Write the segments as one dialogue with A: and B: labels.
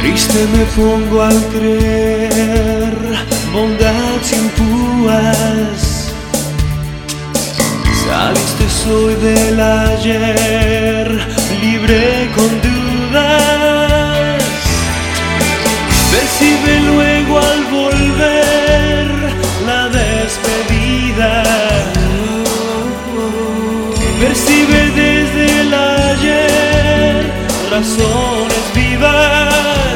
A: Triste me pongo al creer bondad sin púas. Saliste hoy del ayer, libre con dudas. Percibe luego al volver la despedida. Percibe desde el ayer razones vivas.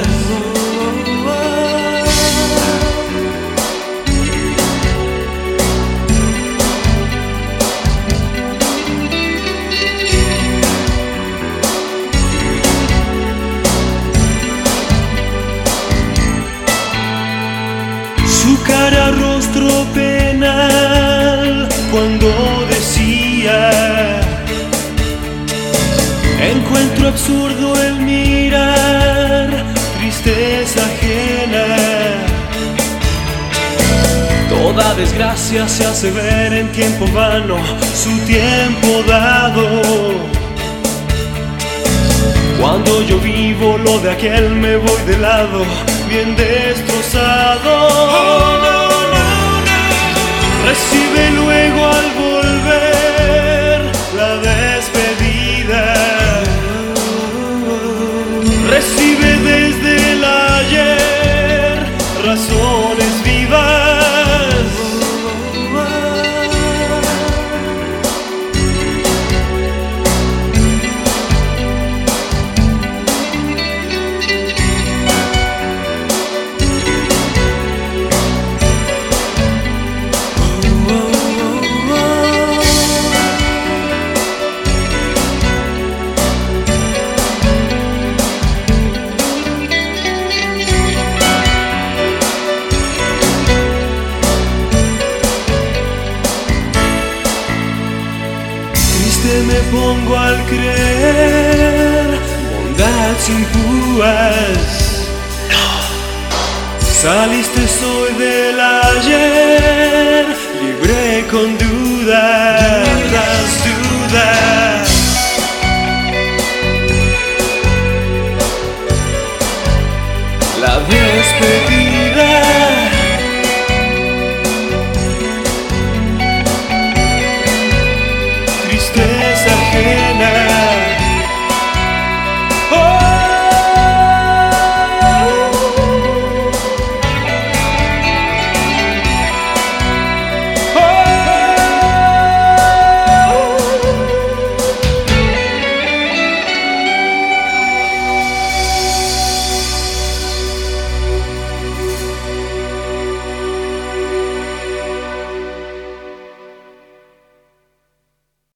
A: Su cara, rostro penal, cuando decía: encuentro absurdo el mirar tristeza ajena. Toda desgracia se hace ver en tiempo vano, su tiempo dado. Cuando yo vivo lo de aquel me voy de lado, bien destrozado. Recibe luego al volver la despedida. Recibe desde el ayer razones vivas. Me pongo al creer bondad sin púas. Saliste hoy del ayer, libre con dudas, dudas. La despedida. Triste